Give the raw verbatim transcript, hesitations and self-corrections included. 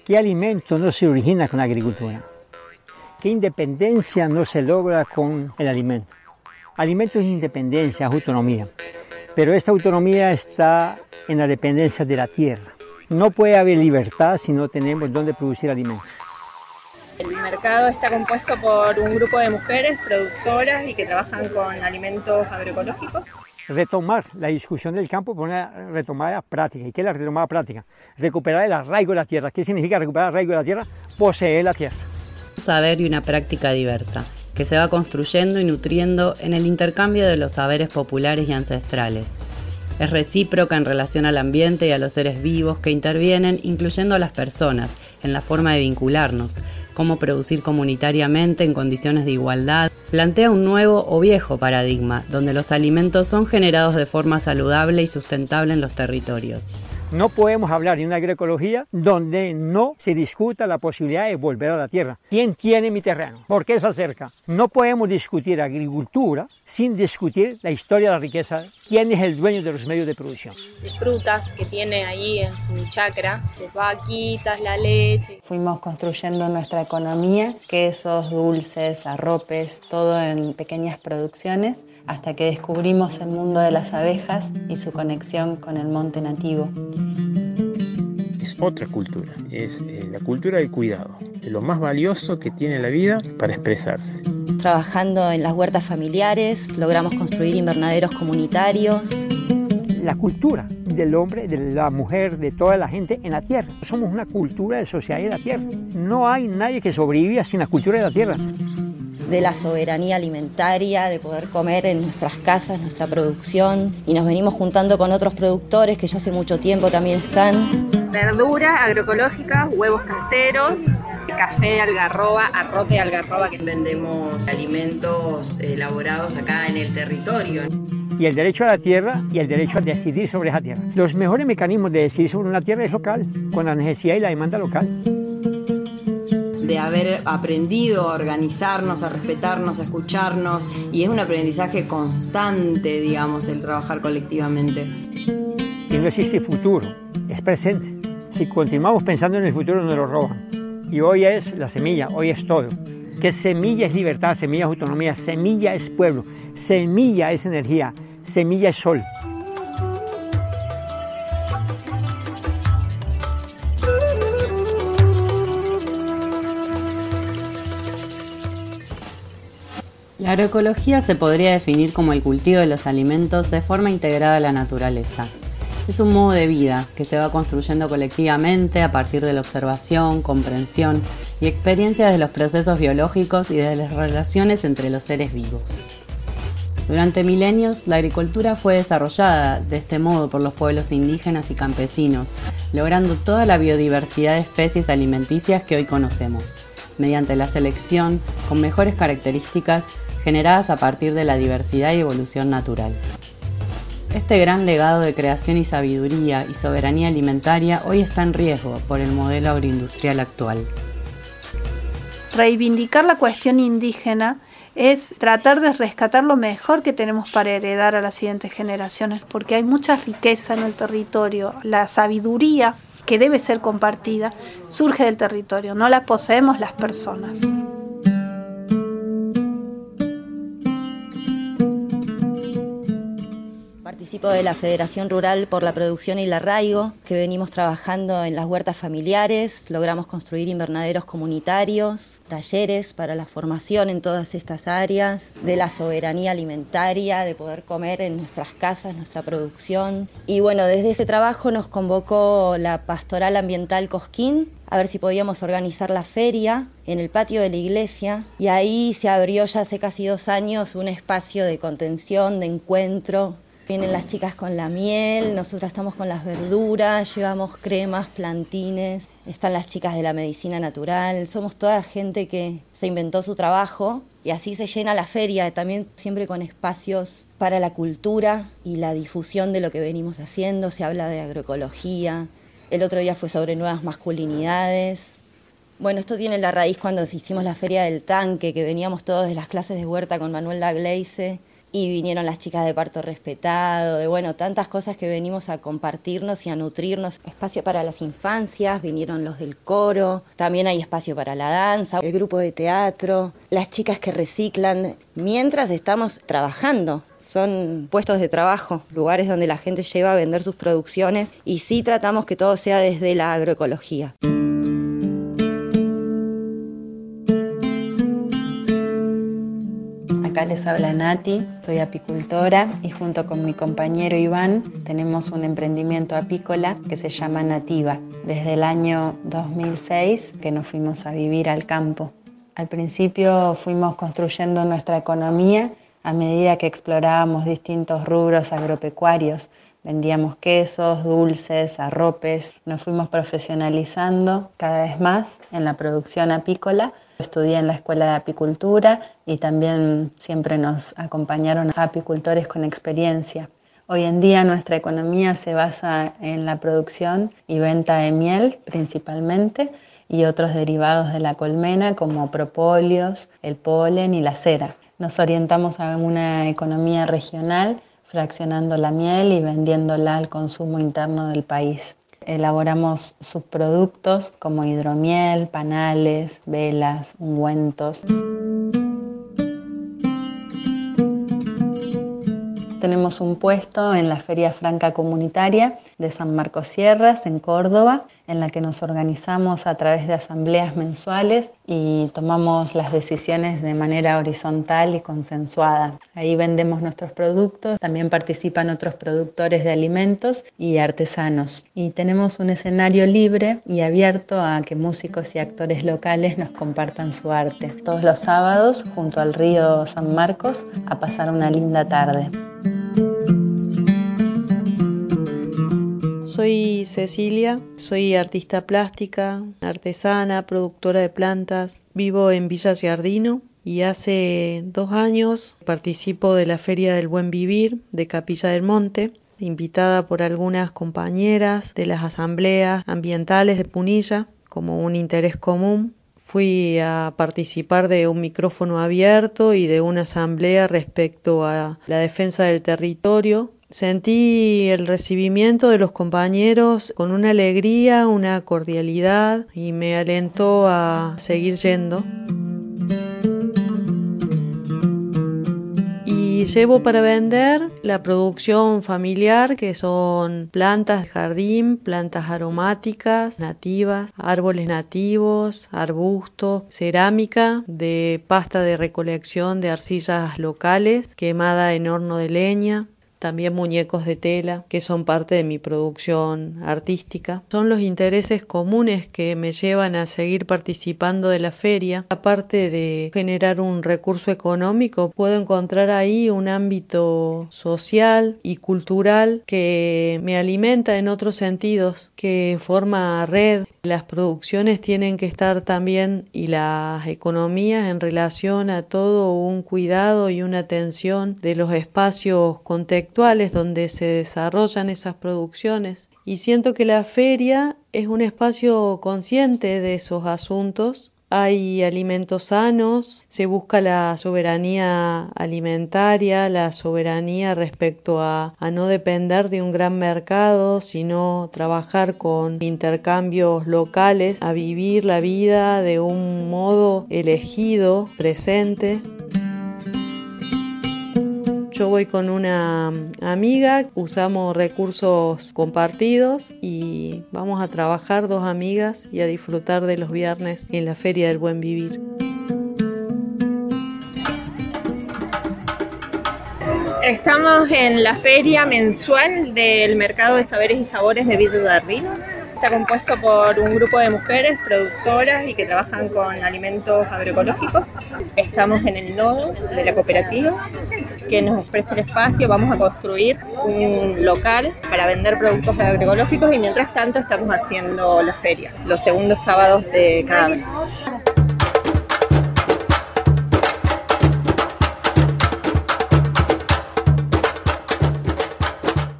¿Qué alimento no se origina con la agricultura? ¿Qué independencia no se logra con el alimento? Alimento es independencia, es autonomía, pero esta autonomía está en la dependencia de la tierra. No puede haber libertad si no tenemos dónde producir alimentos. El mercado está compuesto por un grupo de mujeres productoras y que trabajan con alimentos agroecológicos. Retomar la discusión del campo por una retomada práctica. ¿Y qué es la retomada práctica? Recuperar el arraigo de la tierra. ¿Qué significa recuperar el arraigo de la tierra? Poseer la tierra. Un saber y una práctica diversa, que se va construyendo y nutriendo en el intercambio de los saberes populares y ancestrales. Es recíproca en relación al ambiente y a los seres vivos que intervienen, incluyendo a las personas, en la forma de vincularnos, cómo producir comunitariamente en condiciones de igualdad. Plantea un nuevo o viejo paradigma, donde los alimentos son generados de forma saludable y sustentable en los territorios. No podemos hablar de una agroecología donde no se discuta la posibilidad de volver a la tierra. ¿Quién tiene mi terreno? ¿Por qué se acerca? No podemos discutir agricultura sin discutir la historia de la riqueza. ¿Quién es el dueño de los medios de producción? De frutas que tiene ahí en su chacra, sus vaquitas, la leche. Fuimos construyendo nuestra economía, quesos, dulces, arropes, todo en pequeñas producciones, hasta que descubrimos el mundo de las abejas y su conexión con el monte nativo. Es otra cultura, es eh, la cultura del cuidado, de lo más valioso que tiene la vida para expresarse. Trabajando en las huertas familiares, logramos construir invernaderos comunitarios. La cultura del hombre, de la mujer, de toda la gente en la tierra. Somos una cultura de sociedad de la tierra. No hay nadie que sobreviva sin la cultura de la tierra. De la soberanía alimentaria, de poder comer en nuestras casas, nuestra producción, y nos venimos juntando con otros productores que ya hace mucho tiempo también están. Verduras agroecológicas, huevos caseros, café, algarroba, arrope, algarroba. Vendemos alimentos elaborados acá en el territorio. Y el derecho a la tierra y el derecho a decidir sobre esa tierra. Los mejores mecanismos de decidir sobre una tierra es local, con la necesidad y la demanda local. De haber aprendido a organizarnos, a respetarnos, a escucharnos, y es un aprendizaje constante, digamos, el trabajar colectivamente. Y no existe futuro, es presente. Si continuamos pensando en el futuro nos lo roban. Y hoy es la semilla, hoy es todo. Que semilla es libertad, semilla es autonomía, semilla es pueblo, semilla es energía, semilla es sol. La agroecología se podría definir como el cultivo de los alimentos de forma integrada a la naturaleza. Es un modo de vida que se va construyendo colectivamente a partir de la observación, comprensión y experiencia de los procesos biológicos y de las relaciones entre los seres vivos. Durante milenios, la agricultura fue desarrollada de este modo por los pueblos indígenas y campesinos, logrando toda la biodiversidad de especies alimenticias que hoy conocemos, mediante la selección con mejores características generadas a partir de la diversidad y evolución natural. Este gran legado de creación y sabiduría y soberanía alimentaria hoy está en riesgo por el modelo agroindustrial actual. Reivindicar la cuestión indígena es tratar de rescatar lo mejor que tenemos para heredar a las siguientes generaciones, porque hay mucha riqueza en el territorio. La sabiduría que debe ser compartida surge del territorio, no la poseemos las personas. Participo de la Federación Rural por la Producción y el Arraigo, que venimos trabajando en las huertas familiares, logramos construir invernaderos comunitarios, talleres para la formación en todas estas áreas, de la soberanía alimentaria, de poder comer en nuestras casas, nuestra producción. Y bueno, desde ese trabajo nos convocó la Pastoral Ambiental Cosquín, a ver si podíamos organizar la feria en el patio de la iglesia, y ahí se abrió ya hace casi dos años un espacio de contención, de encuentro. Vienen las chicas con la miel, nosotras estamos con las verduras, llevamos cremas, plantines, están las chicas de la medicina natural, somos toda gente que se inventó su trabajo y así se llena la feria, también siempre con espacios para la cultura y la difusión de lo que venimos haciendo, se habla de agroecología, el otro día fue sobre nuevas masculinidades. Bueno, esto tiene la raíz cuando hicimos la Feria del Tanque, que veníamos todos de las clases de huerta con Manuel Lagleise, y vinieron las chicas de parto respetado, de bueno, tantas cosas que venimos a compartirnos y a nutrirnos. Espacio para las infancias, vinieron los del coro, también hay espacio para la danza, el grupo de teatro, las chicas que reciclan, mientras estamos trabajando. Son puestos de trabajo, lugares donde la gente lleva a vender sus producciones y sí tratamos que todo sea desde la agroecología. Acá les habla Nati, soy apicultora y junto con mi compañero Iván tenemos un emprendimiento apícola que se llama Nativa. Desde el año dos mil seis que nos fuimos a vivir al campo. Al principio fuimos construyendo nuestra economía a medida que explorábamos distintos rubros agropecuarios. Vendíamos quesos, dulces, arropes. Nos fuimos profesionalizando cada vez más en la producción apícola. Estudié en la Escuela de Apicultura y también siempre nos acompañaron apicultores con experiencia. Hoy en día nuestra economía se basa en la producción y venta de miel principalmente y otros derivados de la colmena como propóleos, el polen y la cera. Nos orientamos a una economía regional, fraccionando la miel y vendiéndola al consumo interno del país. Elaboramos subproductos como hidromiel, panales, velas, ungüentos. Tenemos un puesto en la Feria Franca Comunitaria de San Marcos Sierras, en Córdoba, en la que nos organizamos a través de asambleas mensuales y tomamos las decisiones de manera horizontal y consensuada. Ahí vendemos nuestros productos, también participan otros productores de alimentos y artesanos. Y tenemos un escenario libre y abierto a que músicos y actores locales nos compartan su arte. Todos los sábados, junto al río San Marcos, a pasar una linda tarde. Soy Cecilia, soy artista plástica, artesana, productora de plantas. Vivo en Villa Giardino y hace dos años participo de la Feria del Buen Vivir de Capilla del Monte, invitada por algunas compañeras de las asambleas ambientales de Punilla como un interés común. Fui a participar de un micrófono abierto y de una asamblea respecto a la defensa del territorio. Sentí el recibimiento de los compañeros con una alegría, una cordialidad y me alentó a seguir yendo. Y llevo para vender la producción familiar, que son plantas de jardín, plantas aromáticas, nativas, árboles nativos, arbustos, cerámica de pasta de recolección de arcillas locales, quemada en horno de leña. También muñecos de tela, que son parte de mi producción artística. Son los intereses comunes que me llevan a seguir participando de la feria. Aparte de generar un recurso económico, puedo encontrar ahí un ámbito social y cultural que me alimenta en otros sentidos, que forma red. Las producciones tienen que estar también, y las economías, en relación a todo un cuidado y una atención de los espacios contextuales donde se desarrollan esas producciones. Y siento que la feria es un espacio consciente de esos asuntos. Hay alimentos sanos, se busca la soberanía alimentaria, la soberanía respecto a, a no depender de un gran mercado, sino trabajar con intercambios locales, a vivir la vida de un modo elegido, presente. Yo voy con una amiga, usamos recursos compartidos y vamos a trabajar dos amigas y a disfrutar de los viernes en la Feria del Buen Vivir. Estamos en la feria mensual del Mercado de Saberes y Sabores de Villa Giardino. Está compuesto por un grupo de mujeres productoras y que trabajan con alimentos agroecológicos. Estamos en el nodo de la cooperativa que nos presta el espacio. Vamos a construir un local para vender productos agroecológicos y mientras tanto estamos haciendo la feria los segundos sábados de cada mes.